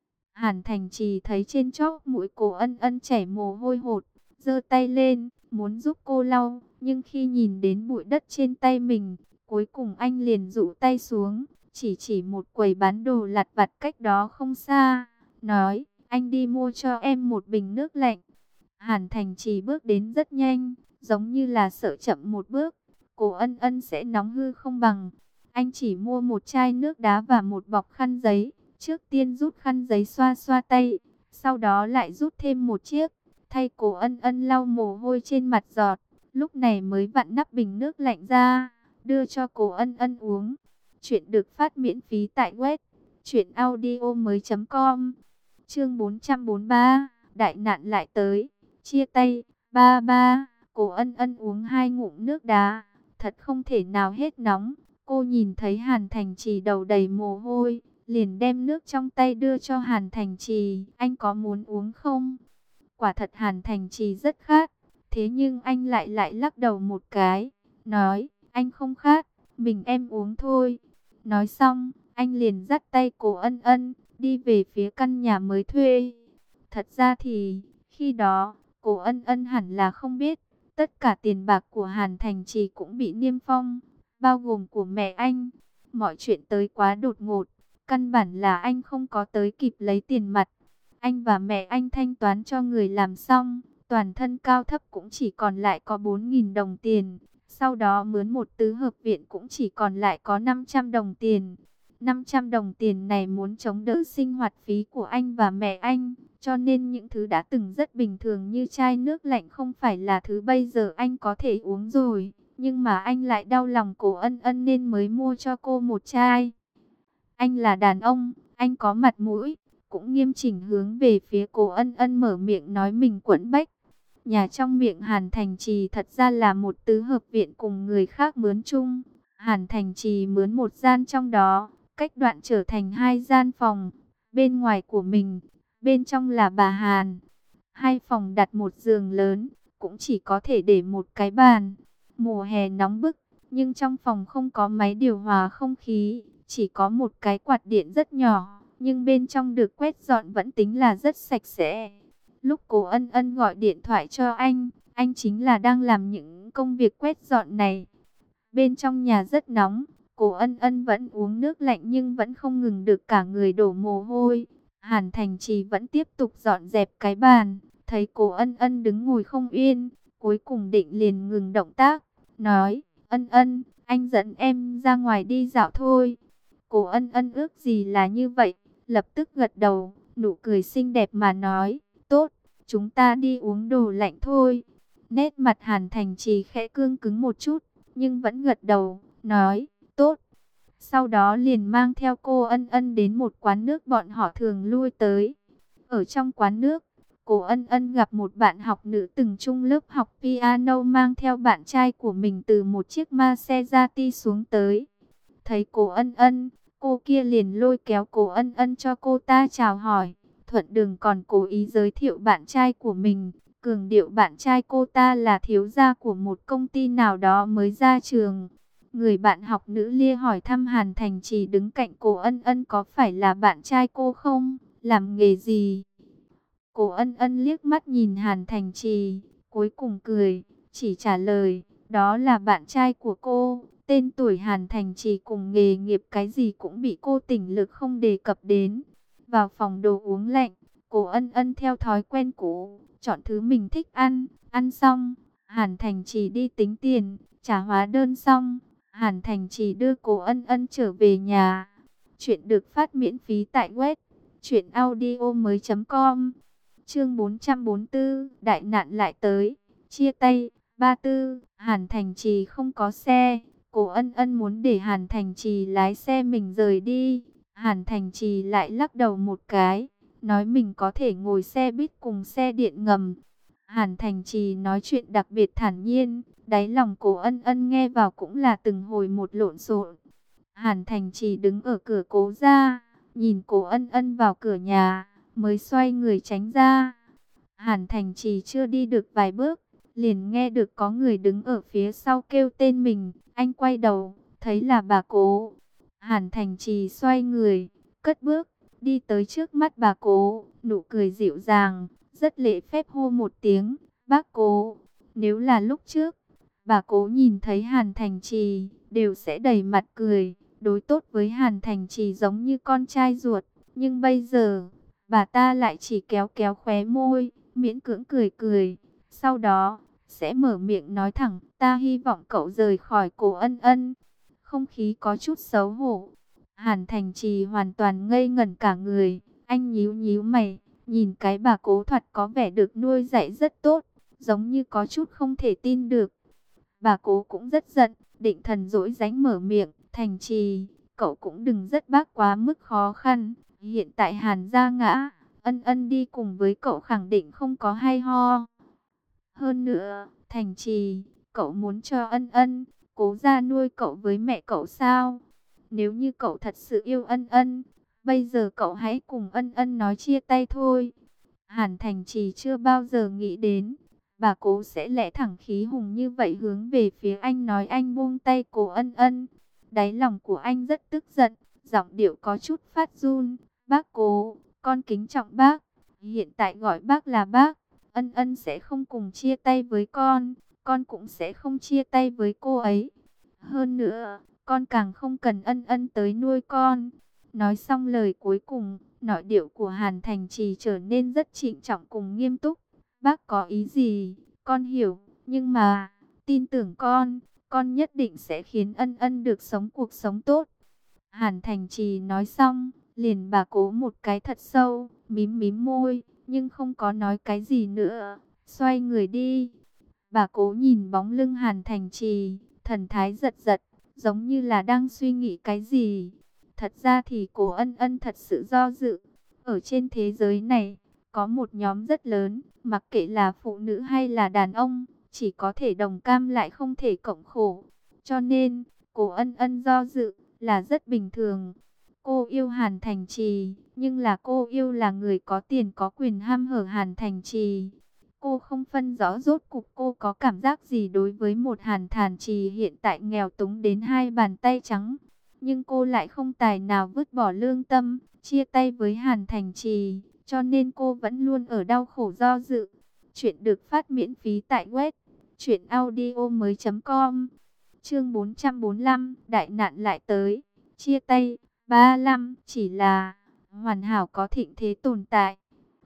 Hàn Thành Trì thấy trên chóp mũi cô Ân Ân chảy mồ hôi hột, giơ tay lên, muốn giúp cô lau, nhưng khi nhìn đến bụi đất trên tay mình, cuối cùng anh liền dụ tay xuống, chỉ chỉ một quầy bán đồ lặt vặt cách đó không xa, nói, anh đi mua cho em một bình nước lạnh. Hàn Thành Trì bước đến rất nhanh, giống như là sợ chậm một bước, cô Ân Ân sẽ nóng hư không bằng. Anh chỉ mua một chai nước đá và một bọc khăn giấy. Trước tiên rút khăn giấy xoa xoa tay, sau đó lại rút thêm một chiếc, thay cô Ân Ân lau mồ hôi trên mặt giọt. Lúc này mới vặn nắp bình nước lạnh ra, đưa cho cô Ân Ân uống. Chuyện được phát miễn phí tại web truyện audio mới chấm com. Chương bốn trăm bốn mươi ba, đại nạn lại tới, chia tay. Ba ba, cô Ân Ân uống hai ngụm nước đá, thật không thể nào hết nóng. Cô nhìn thấy Hàn Thành Trì đầu đầy mồ hôi, liền đem nước trong tay đưa cho Hàn Thành Trì. Anh có muốn uống không? Quả thật Hàn Thành Trì rất khát, thế nhưng anh lại lại lắc đầu một cái, nói, anh không khát, mình em uống thôi. Nói xong, anh liền dắt tay cô Ân Ân, đi về phía căn nhà mới thuê. Thật ra thì, khi đó, cô Ân Ân hẳn là không biết, tất cả tiền bạc của Hàn Thành Trì cũng bị niêm phong, bao gồm của mẹ anh. Mọi chuyện tới quá đột ngột, căn bản là anh không có tới kịp lấy tiền mặt. Anh và mẹ anh thanh toán cho người làm xong, toàn thân cao thấp cũng chỉ còn lại có bốn nghìn đồng tiền. Sau đó mướn một tứ hợp viện cũng chỉ còn lại có năm trăm đồng tiền. năm trăm đồng tiền này muốn chống đỡ sinh hoạt phí của anh và mẹ anh. Cho nên những thứ đã từng rất bình thường như chai nước lạnh không phải là thứ bây giờ anh có thể uống rồi. Nhưng mà anh lại đau lòng cô Ân Ân nên mới mua cho cô một chai. Anh là đàn ông, anh có mặt mũi, cũng nghiêm chỉnh hướng về phía cô Ân Ân mở miệng nói mình quẫn bách. Nhà trong miệng Hàn Thành Trì thật ra là một tứ hợp viện cùng người khác mướn chung. Hàn Thành Trì mướn một gian trong đó, cách đoạn trở thành hai gian phòng, bên ngoài của mình, bên trong là bà Hàn. Hai phòng đặt một giường lớn, cũng chỉ có thể để một cái bàn. Mùa hè nóng bức, nhưng trong phòng không có máy điều hòa không khí, chỉ có một cái quạt điện rất nhỏ, nhưng bên trong được quét dọn vẫn tính là rất sạch sẽ. Lúc cô Ân Ân gọi điện thoại cho anh, anh chính là đang làm những công việc quét dọn này. Bên trong nhà rất nóng, cô Ân Ân vẫn uống nước lạnh nhưng vẫn không ngừng được, cả người đổ mồ hôi. Hàn Thành Trì vẫn tiếp tục dọn dẹp cái bàn, thấy cô Ân Ân đứng ngồi không yên, cuối cùng định liền ngừng động tác, nói, Ân Ân, anh dẫn em ra ngoài đi dạo thôi. Cô Ân Ân ước gì là như vậy, lập tức gật đầu, nụ cười xinh đẹp mà nói, tốt, chúng ta đi uống đồ lạnh thôi. Nét mặt Hàn Thành Trì khẽ cương cứng một chút, nhưng vẫn gật đầu, nói, tốt. Sau đó liền mang theo cô Ân Ân đến một quán nước bọn họ thường lui tới. Ở trong quán nước, cô Ân Ân gặp một bạn học nữ từng chung lớp học piano mang theo bạn trai của mình từ một chiếc Maserati xuống tới. Thấy cô Ân Ân, cô kia liền lôi kéo cô Ân Ân cho cô ta chào hỏi. Thuận đường còn cố ý giới thiệu bạn trai của mình, cường điệu bạn trai cô ta là thiếu gia của một công ty nào đó mới ra trường. Người bạn học nữ lia hỏi thăm Hàn Thành Trì đứng cạnh cô Ân Ân có phải là bạn trai cô không, làm nghề gì. Cô Ân Ân liếc mắt nhìn Hàn Thành Trì, cuối cùng cười, chỉ trả lời, đó là bạn trai của cô. Tên tuổi Hàn Thành Trì cùng nghề nghiệp cái gì cũng bị cô tỉnh lực không đề cập đến. Vào phòng đồ uống lạnh, cô Ân Ân theo thói quen cũ, chọn thứ mình thích ăn. Ăn xong, Hàn Thành Trì đi tính tiền, trả hóa đơn xong, Hàn Thành Trì đưa cô Ân Ân trở về nhà. Chuyện được phát miễn phí tại web truyện audio mới chấm com. Chương bốn trăm bốn mươi tư, đại nạn lại tới, chia tay. Ba tư, Hàn Thành Trì không có xe, Cố Ân Ân muốn để Hàn Thành Trì lái xe mình rời đi. Hàn Thành Trì lại lắc đầu một cái, nói mình có thể ngồi xe buýt cùng xe điện ngầm. Hàn Thành Trì nói chuyện đặc biệt thản nhiên, đáy lòng Cố Ân Ân nghe vào cũng là từng hồi một lộn xộn. Hàn Thành Trì đứng ở cửa Cố gia, nhìn Cố Ân Ân vào cửa nhà, mới xoay người tránh ra. Hàn Thành Trì chưa đi được vài bước, liền nghe được có người đứng ở phía sau kêu tên mình. Anh quay đầu, thấy là bà Cố. Hàn Thành Trì xoay người, cất bước, đi tới trước mắt bà Cố, nụ cười dịu dàng, rất lễ phép hô một tiếng, bác Cố. Nếu là lúc trước, bà Cố nhìn thấy Hàn Thành Trì, đều sẽ đầy mặt cười, đối tốt với Hàn Thành Trì giống như con trai ruột. Nhưng bây giờ, bà ta lại chỉ kéo kéo khóe môi, miễn cưỡng cười cười. Sau đó, sẽ mở miệng nói thẳng, ta hy vọng cậu rời khỏi Cố Ân Ân. Không khí có chút xấu hổ. Hàn Thành Trì hoàn toàn ngây ngẩn cả người. Anh nhíu nhíu mày, nhìn cái bà Cố thoạt có vẻ được nuôi dạy rất tốt, giống như có chút không thể tin được. Bà Cố cũng rất giận, định thần dỗi dánh mở miệng, Thành Trì, cậu cũng đừng rất bác quá mức khó khăn. Hiện tại Hàn gia ngã, Ân Ân đi cùng với cậu khẳng định không có hay ho. Hơn nữa, Thành Trì, cậu muốn cho Ân Ân, Cố gia nuôi cậu với mẹ cậu sao? Nếu như cậu thật sự yêu Ân Ân, bây giờ cậu hãy cùng Ân Ân nói chia tay thôi. Hàn Thành Trì chưa bao giờ nghĩ đến, bà Cố sẽ lẽ thẳng khí hùng như vậy hướng về phía anh, nói anh buông tay Cố Ân Ân. Đáy lòng của anh rất tức giận, giọng điệu có chút phát run. Bác Cố, con kính trọng bác, hiện tại gọi bác là bác. Ân Ân sẽ không cùng chia tay với con, con cũng sẽ không chia tay với cô ấy. Hơn nữa, con càng không cần Ân Ân tới nuôi con. Nói xong lời cuối cùng, nội điệu của Hàn Thành Trì trở nên rất trịnh trọng cùng nghiêm túc. Bác có ý gì, con hiểu, nhưng mà, tin tưởng con, con nhất định sẽ khiến Ân Ân được sống cuộc sống tốt. Hàn Thành Trì nói xong, liền bà Cố một cái thật sâu, mím mím môi, nhưng không có nói cái gì nữa, xoay người đi. Bà Cố nhìn bóng lưng Hàn Thành Trì, thần thái giật giật, giống như là đang suy nghĩ cái gì. Thật ra thì Cố Ân Ân thật sự do dự. Ở trên thế giới này, có một nhóm rất lớn, mặc kệ là phụ nữ hay là đàn ông, chỉ có thể đồng cam lại không thể cộng khổ. Cho nên, Cố Ân Ân do dự là rất bình thường. Cô yêu Hàn Thành Trì, nhưng là cô yêu là người có tiền có quyền ham hở Hàn Thành Trì. Cô không phân rõ rốt cuộc cô có cảm giác gì đối với một Hàn Thành Trì hiện tại nghèo túng đến hai bàn tay trắng. Nhưng cô lại không tài nào vứt bỏ lương tâm, chia tay với Hàn Thành Trì, cho nên cô vẫn luôn ở đau khổ do dự. Chuyện được phát miễn phí tại web truyện audio mới chấm com. Chương bốn trăm bốn mươi lăm, đại nạn lại tới, chia tay. Ba lăm, chỉ là hoàn hảo có thịnh thế tồn tại.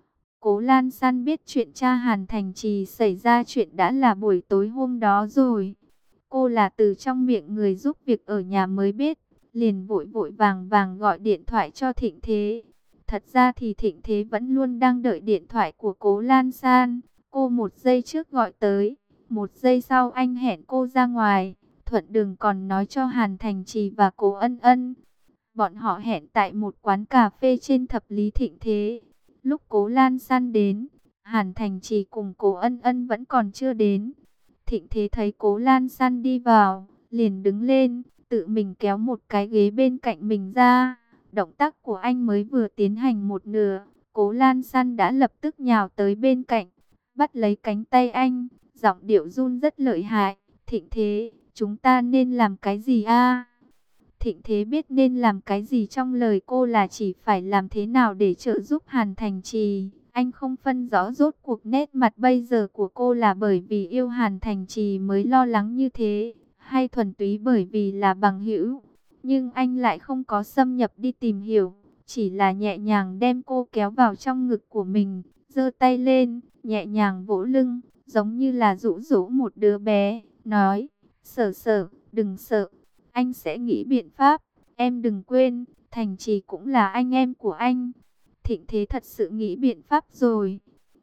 Cố Lan San biết chuyện cha Hàn Thành Trì xảy ra chuyện đã là buổi tối hôm đó rồi. Cô là từ trong miệng người giúp việc ở nhà mới biết, liền vội vội vàng vàng gọi điện thoại cho Thịnh Thế. Thật ra thì Thịnh Thế vẫn luôn đang đợi điện thoại của Cố Lan San. Cô một giây trước gọi tới, một giây sau anh hẹn cô ra ngoài, thuận đường còn nói cho Hàn Thành Trì và Cố Ân Ân. Bọn họ hẹn tại một quán cà phê trên thập lý Thịnh Thế. Lúc Cố Lan San đến, Hàn Thành Trì cùng Cố Ân Ân vẫn còn chưa đến. Thịnh Thế thấy Cố Lan San đi vào, liền đứng lên, tự mình kéo một cái ghế bên cạnh mình ra. Động tác của anh mới vừa tiến hành một nửa, Cố Lan San đã lập tức nhào tới bên cạnh, bắt lấy cánh tay anh, giọng điệu run rất lợi hại. Thịnh Thế, chúng ta nên làm cái gì a? Thịnh Thế biết nên làm cái gì, trong lời cô là chỉ phải làm thế nào để trợ giúp Hàn Thành Trì. Anh không phân rõ rốt cuộc nét mặt bây giờ của cô là bởi vì yêu Hàn Thành Trì mới lo lắng như thế, hay thuần túy bởi vì là bằng hữu. Nhưng anh lại không có xâm nhập đi tìm hiểu, chỉ là nhẹ nhàng đem cô kéo vào trong ngực của mình, giơ tay lên, nhẹ nhàng vỗ lưng, giống như là dỗ dỗ một đứa bé, nói, Sở Sở, đừng sợ. Anh sẽ nghĩ biện pháp, em đừng quên, Thành Trì cũng là anh em của anh. Thịnh Thế thật sự nghĩ biện pháp rồi.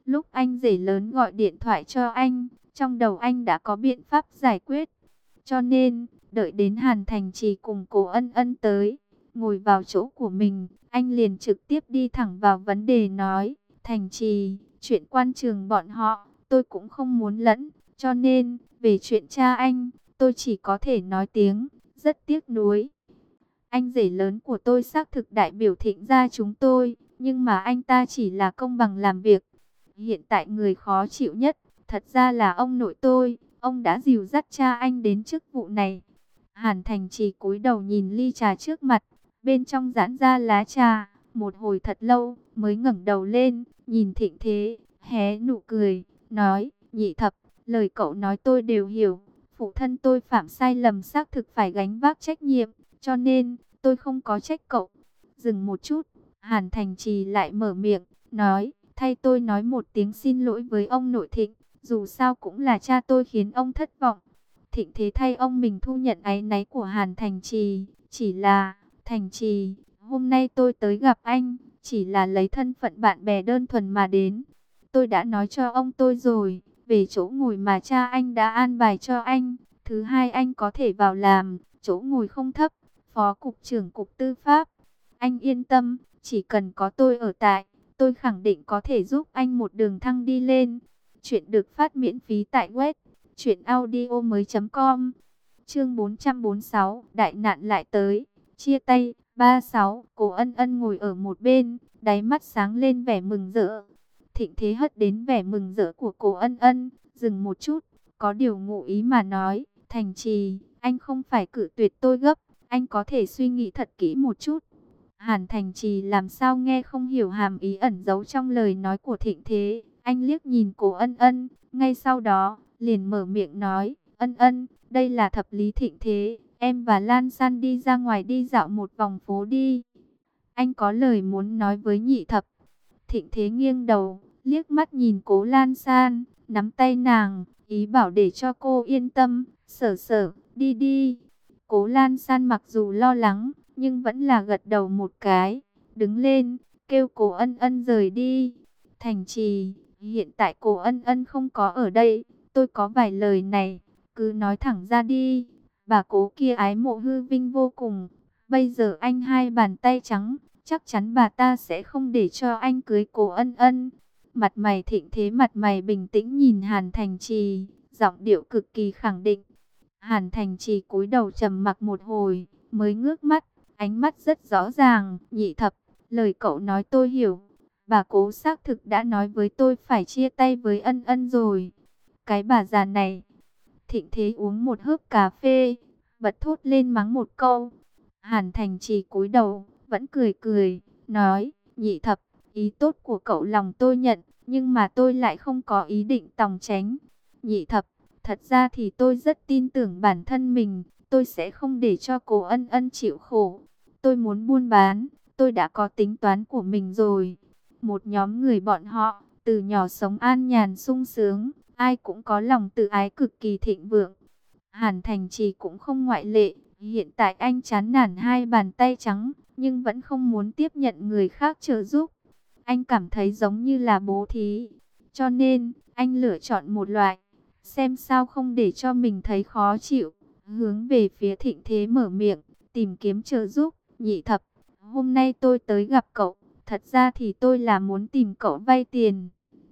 Lúc anh rể lớn gọi điện thoại cho anh, trong đầu anh đã có biện pháp giải quyết. Cho nên, đợi đến Hàn Thành Trì cùng Cố Ân Ân tới, ngồi vào chỗ của mình, anh liền trực tiếp đi thẳng vào vấn đề nói, Thành Trì, chuyện quan trường bọn họ, tôi cũng không muốn lẫn, cho nên, về chuyện cha anh, tôi chỉ có thể nói tiếng, rất tiếc nuối. Anh rể lớn của tôi xác thực đại biểu Thịnh gia chúng tôi, nhưng mà anh ta chỉ là công bằng làm việc. Hiện tại người khó chịu nhất, thật ra là ông nội tôi, ông đã dìu dắt cha anh đến chức vụ này. Hàn Thành Trì cúi đầu nhìn ly trà trước mặt, bên trong giãn ra lá trà, một hồi thật lâu mới ngẩng đầu lên, nhìn Thịnh Thế, hé nụ cười, nói, Nhị Thập, lời cậu nói tôi đều hiểu, phụ thân tôi phạm sai lầm xác thực phải gánh vác trách nhiệm, cho nên tôi không có trách cậu. Dừng một chút, Hàn Thành Trì lại mở miệng, nói, thay tôi nói một tiếng xin lỗi với ông nội Thịnh, dù sao cũng là cha tôi khiến ông thất vọng. Thịnh Thế thay ông mình thu nhận áy náy của Hàn Thành Trì, chỉ là, Thành Trì, hôm nay tôi tới gặp anh, chỉ là lấy thân phận bạn bè đơn thuần mà đến. Tôi đã nói cho ông tôi rồi, về chỗ ngồi mà cha anh đã an bài cho anh, thứ hai anh có thể vào làm, chỗ ngồi không thấp, Phó Cục trưởng Cục Tư pháp. Anh yên tâm, chỉ cần có tôi ở tại, tôi khẳng định có thể giúp anh một đường thăng đi lên. Chuyện được phát miễn phí tại web truyện audio mới chấm com. Chương bốn trăm bốn mươi sáu, đại nạn lại tới, chia tay. ba sáu, Cố Ân Ân ngồi ở một bên, đáy mắt sáng lên vẻ mừng rỡ. Thịnh Thế hất đến vẻ mừng rỡ của Cố Ân Ân, dừng một chút, có điều ngụ ý mà nói, Thành Trì, anh không phải cự tuyệt tôi gấp, anh có thể suy nghĩ thật kỹ một chút. Hàn Thành Trì làm sao nghe không hiểu hàm ý ẩn giấu trong lời nói của Thịnh Thế, anh liếc nhìn Cố Ân Ân, ngay sau đó, liền mở miệng nói, Ân Ân, đây là thập lý Thịnh Thế, em và Lan San đi ra ngoài đi dạo một vòng phố đi. Anh có lời muốn nói với Nhị Thập. Thịnh Thế nghiêng đầu, liếc mắt nhìn Cố Lan San, nắm tay nàng, ý bảo để cho cô yên tâm, sở sở, đi đi. Cố Lan San mặc dù lo lắng, nhưng vẫn là gật đầu một cái, đứng lên, kêu Cố Ân Ân rời đi. Thành Trì, hiện tại Cố Ân Ân không có ở đây, tôi có vài lời này, cứ nói thẳng ra đi. Bà Cố kia ái mộ hư vinh vô cùng, bây giờ anh hai bàn tay trắng, chắc chắn bà ta sẽ không để cho anh cưới Cố Ân Ân. Mặt mày Thịnh Thế mặt mày bình tĩnh nhìn Hàn Thành Trì, giọng điệu cực kỳ khẳng định. Hàn Thành Trì cúi đầu trầm mặc một hồi, mới ngước mắt, ánh mắt rất rõ ràng, Nhị Thập, lời cậu nói tôi hiểu. Bà Cố xác thực đã nói với tôi phải chia tay với Ân Ân rồi. Cái bà già này. Thịnh Thế uống một hớp cà phê, bật thốt lên mắng một câu. Hàn Thành Trì cúi đầu, vẫn cười cười, nói, Nhị Thập, ý tốt của cậu lòng tôi nhận, nhưng mà tôi lại không có ý định tòng tránh. Nhị Thập, thật ra thì tôi rất tin tưởng bản thân mình, tôi sẽ không để cho Cố Ân Ân chịu khổ. Tôi muốn buôn bán, tôi đã có tính toán của mình rồi. Một nhóm người bọn họ, từ nhỏ sống an nhàn sung sướng, ai cũng có lòng tự ái cực kỳ thịnh vượng. Hàn Thành Trì cũng không ngoại lệ, hiện tại anh chán nản hai bàn tay trắng, nhưng vẫn không muốn tiếp nhận người khác trợ giúp. Anh cảm thấy giống như là bố thí, cho nên anh lựa chọn một loại, xem sao không để cho mình thấy khó chịu, hướng về phía Thịnh Thế mở miệng, tìm kiếm trợ giúp. Nhị Thập, hôm nay tôi tới gặp cậu, thật ra thì tôi là muốn tìm cậu vay tiền.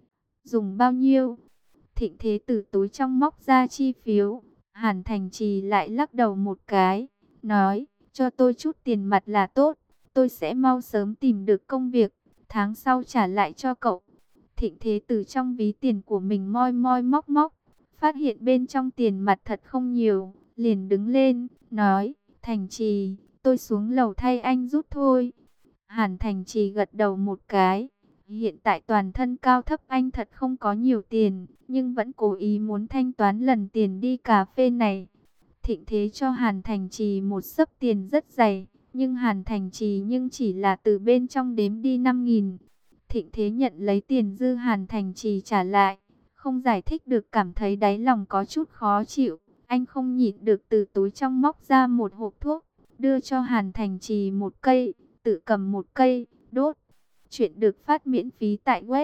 Dùng bao nhiêu? Thịnh Thế từ túi trong móc ra chi phiếu. Hàn Thành Trì lại lắc đầu một cái, nói, cho tôi chút tiền mặt là tốt, tôi sẽ mau sớm tìm được công việc, tháng sau trả lại cho cậu. Thịnh Thế từ trong ví tiền của mình moi moi móc móc, phát hiện bên trong tiền mặt thật không nhiều, liền đứng lên, nói, Thành Trì, tôi xuống lầu thay anh rút thôi. Hàn Thành Trì gật đầu một cái, hiện tại toàn thân cao thấp anh thật không có nhiều tiền, nhưng vẫn cố ý muốn thanh toán lần tiền đi cà phê này. Thịnh Thế cho Hàn Thành Trì một xấp tiền rất dày, nhưng Hàn Thành Trì nhưng chỉ là từ bên trong đếm đi năm nghìn. Thịnh Thế nhận lấy tiền dư Hàn Thành Trì trả lại, không giải thích được, cảm thấy đáy lòng có chút khó chịu. Anh không nhịn được từ túi trong móc ra một hộp thuốc, đưa cho Hàn Thành Trì một cây, tự cầm một cây, đốt. Chuyện được phát miễn phí tại web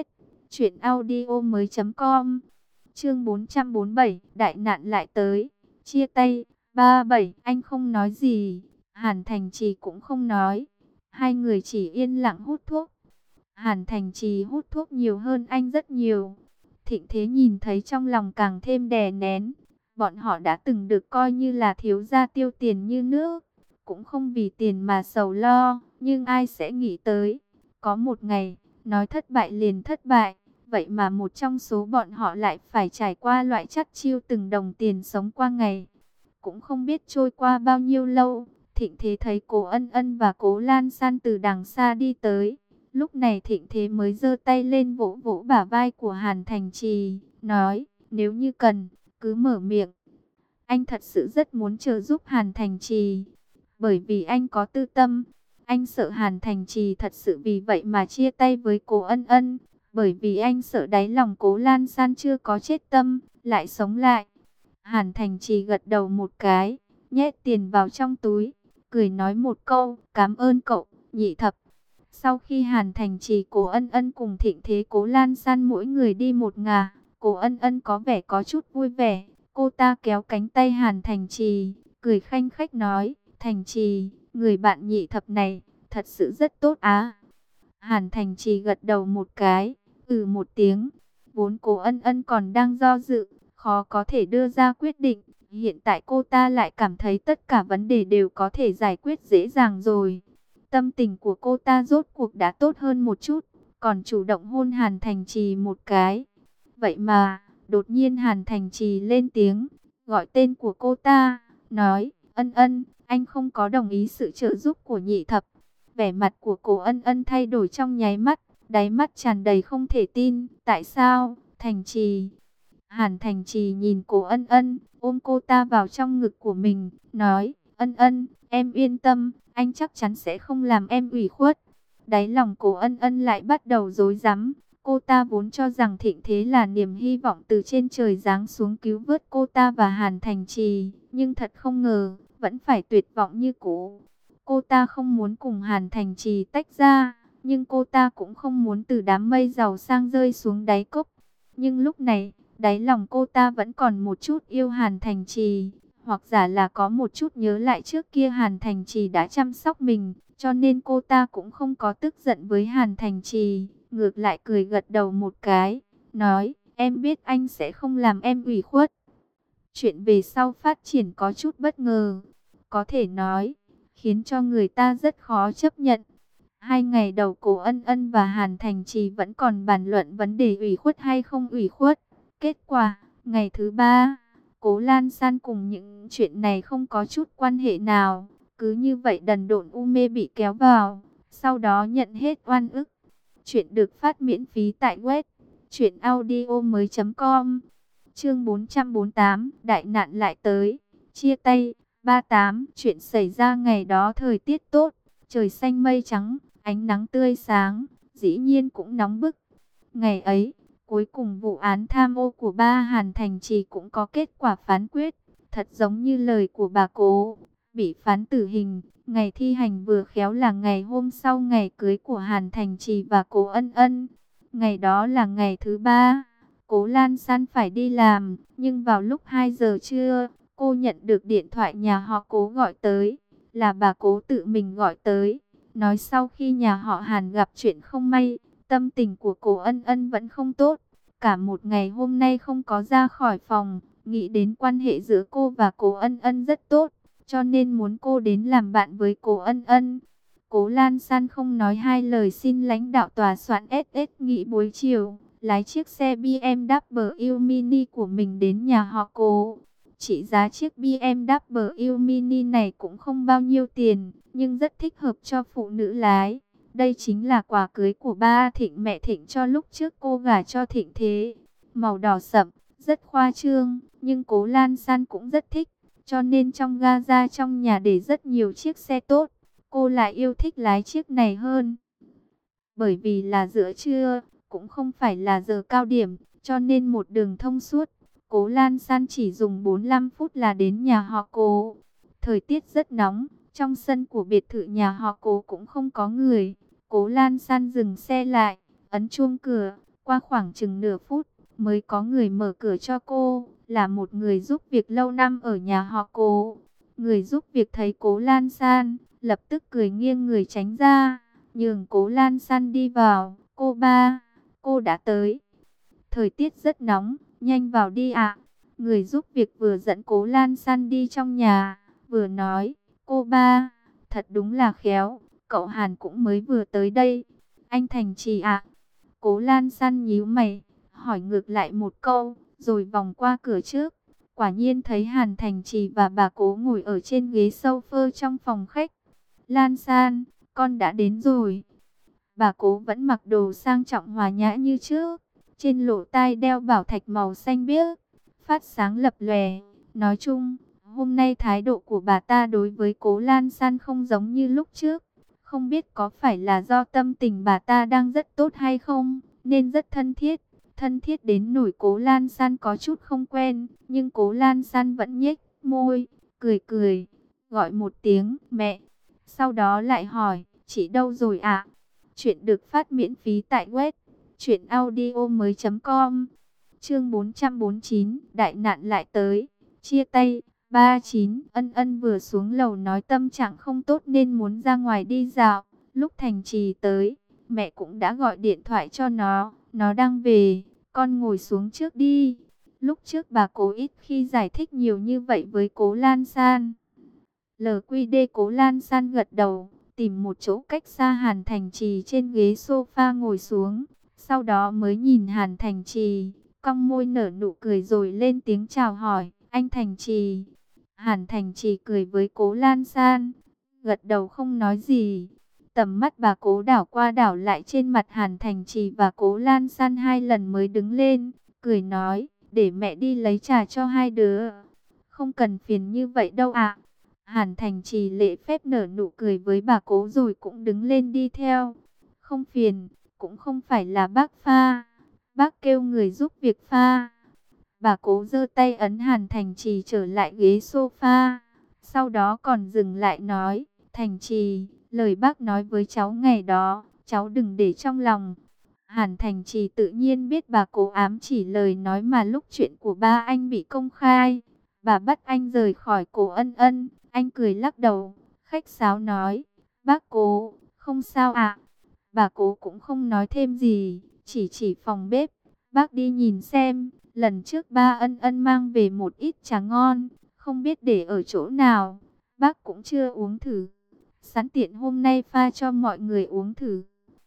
Chuyện audio mới com. Chương bốn trăm bốn mươi bảy, đại nạn lại tới. Chia tay. Ba bảy, anh không nói gì. Hàn Thành Trì cũng không nói. Hai người chỉ yên lặng hút thuốc. Hàn Thành Trì hút thuốc nhiều hơn anh rất nhiều. Thịnh Thế nhìn thấy trong lòng càng thêm đè nén. Bọn họ đã từng được coi như là thiếu gia tiêu tiền như nước. Cũng không vì tiền mà sầu lo. Nhưng ai sẽ nghĩ tới. Có một ngày, nói thất bại liền thất bại. Vậy mà một trong số bọn họ lại phải trải qua loại chắt chiu từng đồng tiền sống qua ngày. Cũng không biết trôi qua bao nhiêu lâu. Thịnh Thế thấy Cố Ân Ân và Cố Lan San từ đằng xa đi tới. Lúc này Thịnh Thế mới giơ tay lên vỗ vỗ bả vai của Hàn Thành Trì, nói, nếu như cần, cứ mở miệng. Anh thật sự rất muốn trợ giúp Hàn Thành Trì, bởi vì anh có tư tâm. Anh sợ Hàn Thành Trì thật sự vì vậy mà chia tay với Cố Ân Ân, bởi vì anh sợ đáy lòng Cố Lan San chưa có chết tâm, lại sống lại. Hàn Thành Trì gật đầu một cái, nhét tiền vào trong túi, cười nói một câu, cảm ơn cậu, Nhị Thập. Sau khi Hàn Thành Trì, Cố Ân Ân cùng Thịnh Thế, Cố Lan San mỗi người đi một ngả, Cố Ân Ân có vẻ có chút vui vẻ. Cô ta kéo cánh tay Hàn Thành Trì, cười khanh khách nói, Thành Trì, người bạn Nhị Thập này, thật sự rất tốt á. Hàn Thành Trì gật đầu một cái, ừ một tiếng. Vốn Cố Ân Ân còn đang do dự, khó có thể đưa ra quyết định. Hiện tại cô ta lại cảm thấy tất cả vấn đề đều có thể giải quyết dễ dàng rồi. Tâm tình của cô ta rốt cuộc đã tốt hơn một chút, còn chủ động hôn Hàn Thành Trì một cái. Vậy mà, đột nhiên Hàn Thành Trì lên tiếng, gọi tên của cô ta, nói, Ân Ân, anh không có đồng ý sự trợ giúp của Nhị Thập. Vẻ mặt của Cố Ân Ân thay đổi trong nháy mắt, đáy mắt tràn đầy không thể tin. Tại sao, Thành Trì? Hàn Thành Trì nhìn Cố Ân Ân, ôm cô ta vào trong ngực của mình, nói, Ân Ân, em yên tâm, anh chắc chắn sẽ không làm em ủy khuất. Đáy lòng Cố Ân Ân lại bắt đầu rối rắm. Cô ta vốn cho rằng Thịnh Thế là niềm hy vọng từ trên trời giáng xuống cứu vớt cô ta và Hàn Thành Trì, nhưng thật không ngờ, vẫn phải tuyệt vọng như cũ. Cô ta không muốn cùng Hàn Thành Trì tách ra, nhưng cô ta cũng không muốn từ đám mây giàu sang rơi xuống đáy cốc. Nhưng lúc này, đáy lòng cô ta vẫn còn một chút yêu Hàn Thành Trì, hoặc giả là có một chút nhớ lại trước kia Hàn Thành Trì đã chăm sóc mình, cho nên cô ta cũng không có tức giận với Hàn Thành Trì, ngược lại cười gật đầu một cái, nói, em biết anh sẽ không làm em ủy khuất. Chuyện về sau phát triển có chút bất ngờ, có thể nói, khiến cho người ta rất khó chấp nhận. Hai ngày đầu Cố Ân Ân và Hàn Thành Trì vẫn còn bàn luận vấn đề ủy khuất hay không ủy khuất. Kết quả, ngày thứ ba, Cố Lan San cùng những chuyện này không có chút quan hệ nào. Cứ như vậy đần độn u mê bị kéo vào, sau đó nhận hết oan ức. Chuyện được phát miễn phí tại web truyện audio mới com. Chương bốn trăm bốn mươi tám, đại nạn lại tới. Chia tay. Ba tám, chuyện xảy ra ngày đó thời tiết tốt, trời xanh mây trắng, ánh nắng tươi sáng, dĩ nhiên cũng nóng bức. Ngày ấy, cuối cùng vụ án tham ô của ba Hàn Thành Trì cũng có kết quả phán quyết, thật giống như lời của bà Cố, bị phán tử hình. Ngày thi hành vừa khéo là ngày hôm sau ngày cưới của Hàn Thành Trì và Cố Ân Ân. Ngày đó là ngày thứ ba, Cố Lan San phải đi làm, nhưng vào lúc hai giờ trưa, cô nhận được điện thoại nhà họ Cố gọi tới, là bà Cố tự mình gọi tới, nói sau khi nhà họ Hàn gặp chuyện không may, tâm tình của Cố Ân Ân vẫn không tốt, cả một ngày hôm nay không có ra khỏi phòng, nghĩ đến quan hệ giữa cô và Cố Ân Ân rất tốt, cho nên muốn cô đến làm bạn với Cố Ân Ân. Cố Lan San không nói hai lời xin lãnh đạo tòa soạn ét ét nghỉ buổi chiều, lái chiếc xe bê em vê Mini của mình đến nhà họ Cố. Trị giá chiếc bê em vê Mini này cũng không bao nhiêu tiền, nhưng rất thích hợp cho phụ nữ lái. Đây chính là quà cưới của ba Thịnh mẹ Thịnh cho lúc trước cô gả cho Thịnh Thế. Màu đỏ sậm, rất khoa trương, nhưng Cố Lan San cũng rất thích. Cho nên trong ga trong nhà để rất nhiều chiếc xe tốt. Cô lại yêu thích lái chiếc này hơn. Bởi vì là giữa trưa, cũng không phải là giờ cao điểm, cho nên một đường thông suốt. Cố Lan San chỉ dùng bốn mươi lăm phút là đến nhà họ Cố. Thời tiết rất nóng, trong sân của biệt thự nhà họ Cố cũng không có người. Cố Lan San dừng xe lại, ấn chuông cửa, Qua khoảng chừng nửa phút, mới có người mở cửa cho cô, là một người giúp việc lâu năm ở nhà họ Cố. Người giúp việc thấy Cố Lan San, lập tức cười nghiêng người tránh ra, nhường Cố Lan San đi vào. Cô ba, cô đã tới. Thời tiết rất nóng, nhanh vào đi ạ. Người giúp việc vừa dẫn Cố Lan San đi trong nhà, vừa nói, cô ba, thật đúng là khéo, cậu Hàn cũng mới vừa tới đây. Anh Thành Trì ạ. Cố Lan San nhíu mày, hỏi ngược lại một câu, rồi vòng qua cửa trước. Quả nhiên thấy Hàn Thành Trì và bà Cố ngồi ở trên ghế sofa trong phòng khách. Lan San, con đã đến rồi. Bà Cố vẫn mặc đồ sang trọng hòa nhã như trước, trên lỗ tai đeo bảo thạch màu xanh biếc, phát sáng lập lòe. Nói chung, hôm nay thái độ của bà ta đối với Cố Lan San không giống như lúc trước. Không biết có phải là do tâm tình bà ta đang rất tốt hay không, nên rất thân thiết. Thân thiết đến nỗi Cố Lan San có chút không quen, nhưng Cố Lan San vẫn nhếch môi, cười cười, gọi một tiếng mẹ. Sau đó lại hỏi, chị đâu rồi ạ? Chuyện được phát miễn phí tại web truyện audio mới chấm com. Chương bốn trăm bốn mươi chín, đại nạn lại tới. Chia tay. ba chín. Ân Ân vừa xuống lầu nói tâm trạng không tốt nên muốn ra ngoài đi dạo. Lúc Thành Trì tới, mẹ cũng đã gọi điện thoại cho nó. Nó đang về, con ngồi xuống trước đi. Lúc trước bà Cố ít khi giải thích nhiều như vậy với Cố Lan San. lờ quy đê. Cố Lan San gật đầu, tìm một chỗ cách xa Hàn Thành Trì trên ghế sofa ngồi xuống. Sau đó mới nhìn Hàn Thành Trì, cong môi nở nụ cười rồi lên tiếng chào hỏi, anh Thành Trì. Hàn Thành Trì cười với Cố Lan San, gật đầu không nói gì. Tầm mắt bà Cố đảo qua đảo lại trên mặt Hàn Thành Trì và Cố Lan San hai lần mới đứng lên, cười nói, để mẹ đi lấy trà cho hai đứa. Không cần phiền như vậy đâu ạ. Hàn Thành Trì lễ phép nở nụ cười với bà Cố rồi cũng đứng lên đi theo. Không phiền, cũng không phải là bác pha. Bác kêu người giúp việc pha. Bà Cố giơ tay ấn Hàn Thành Trì trở lại ghế sofa. Sau đó còn dừng lại nói, Thành Trì, lời bác nói với cháu ngày đó, cháu đừng để trong lòng. Hàn Thành Trì tự nhiên biết bà Cố ám chỉ lời nói mà lúc chuyện của ba anh bị công khai. Bà bắt anh rời khỏi Cố Ân Ân. Anh cười lắc đầu, khách sáo nói, bác Cố, không sao ạ. Bà Cố cũng không nói thêm gì, chỉ chỉ phòng bếp. Bác đi nhìn xem, lần trước ba Ân Ân mang về một ít trà ngon, không biết để ở chỗ nào. Bác cũng chưa uống thử. Sẵn tiện hôm nay pha cho mọi người uống thử.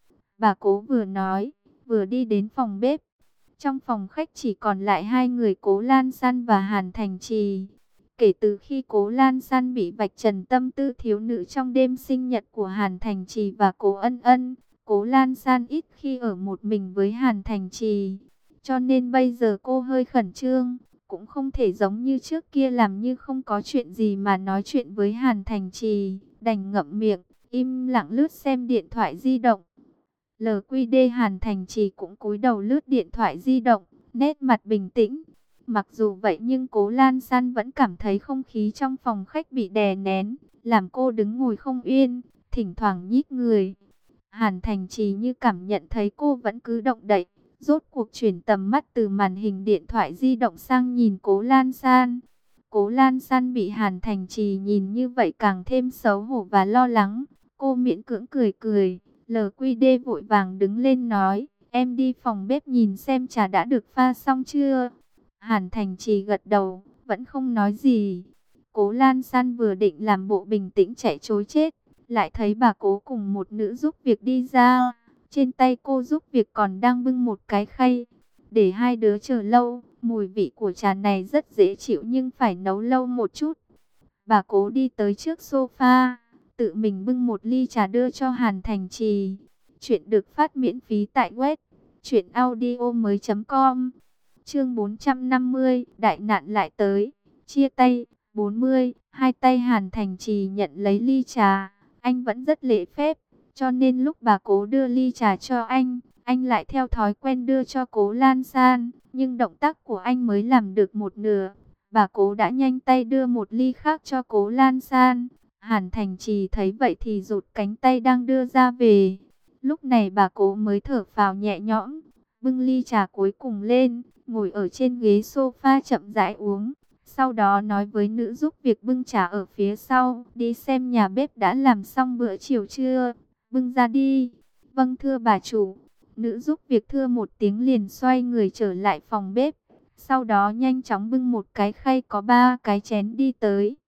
Bà Cố vừa nói, vừa đi đến phòng bếp. Trong phòng khách chỉ còn lại hai người Cố Lan San và Hàn Thành Trì. Kể từ khi Cố Lan San bị vạch trần tâm tư thiếu nữ trong đêm sinh nhật của Hàn Thành Trì và Cố Ân Ân, Cố Lan San ít khi ở một mình với Hàn Thành Trì. Cho nên bây giờ cô hơi khẩn trương, cũng không thể giống như trước kia làm như không có chuyện gì mà nói chuyện với Hàn Thành Trì, đành ngậm miệng, im lặng lướt xem điện thoại di động. lờ quy đê. Hàn Thành Trì cũng cúi đầu lướt điện thoại di động, nét mặt bình tĩnh. Mặc dù vậy nhưng Cố Lan San vẫn cảm thấy không khí trong phòng khách bị đè nén, làm cô đứng ngồi không yên, thỉnh thoảng nhích người. Hàn Thành Trì như cảm nhận thấy cô vẫn cứ động đậy, rốt cuộc chuyển tầm mắt từ màn hình điện thoại di động sang nhìn Cố Lan San. Cố Lan San bị Hàn Thành Trì nhìn như vậy càng thêm xấu hổ và lo lắng. Cô miễn cưỡng cười cười, lờ quy đê vội vàng đứng lên nói, em đi phòng bếp nhìn xem trà đã được pha xong chưa. Hàn Thành Trì gật đầu, vẫn không nói gì. Cố Lan San vừa định làm bộ bình tĩnh chạy trối chết, lại thấy bà Cố cùng một nữ giúp việc đi ra. Trên tay cô giúp việc còn đang bưng một cái khay. Để hai đứa chờ lâu, mùi vị của trà này rất dễ chịu nhưng phải nấu lâu một chút. Bà Cố đi tới trước sofa, tự mình bưng một ly trà đưa cho Hàn Thành Trì. Chuyện được phát miễn phí tại web truyện audio mới chấm com. Chương bốn trăm năm mươi, đại nạn lại tới. Chia tay. bốn mươi. Hai tay Hàn Thành Trì nhận lấy ly trà. Anh vẫn rất lễ phép, cho nên lúc bà Cố đưa ly trà cho anh, anh lại theo thói quen đưa cho Cố Lan San. Nhưng động tác của anh mới làm được một nửa, bà Cố đã nhanh tay đưa một ly khác cho Cố Lan San. Hàn Thành Trì thấy vậy thì rụt cánh tay đang đưa ra về. Lúc này bà Cố mới thở phào nhẹ nhõm. bưng ly trà cuối cùng lên, ngồi ở trên ghế sofa chậm rãi uống. Sau đó nói với nữ giúp việc bưng trà ở phía sau, đi xem nhà bếp đã làm xong bữa chiều chưa, bưng ra đi. Vâng thưa bà chủ. Nữ giúp việc thưa một tiếng liền xoay người trở lại phòng bếp. Sau đó nhanh chóng bưng một cái khay có ba cái chén đi tới.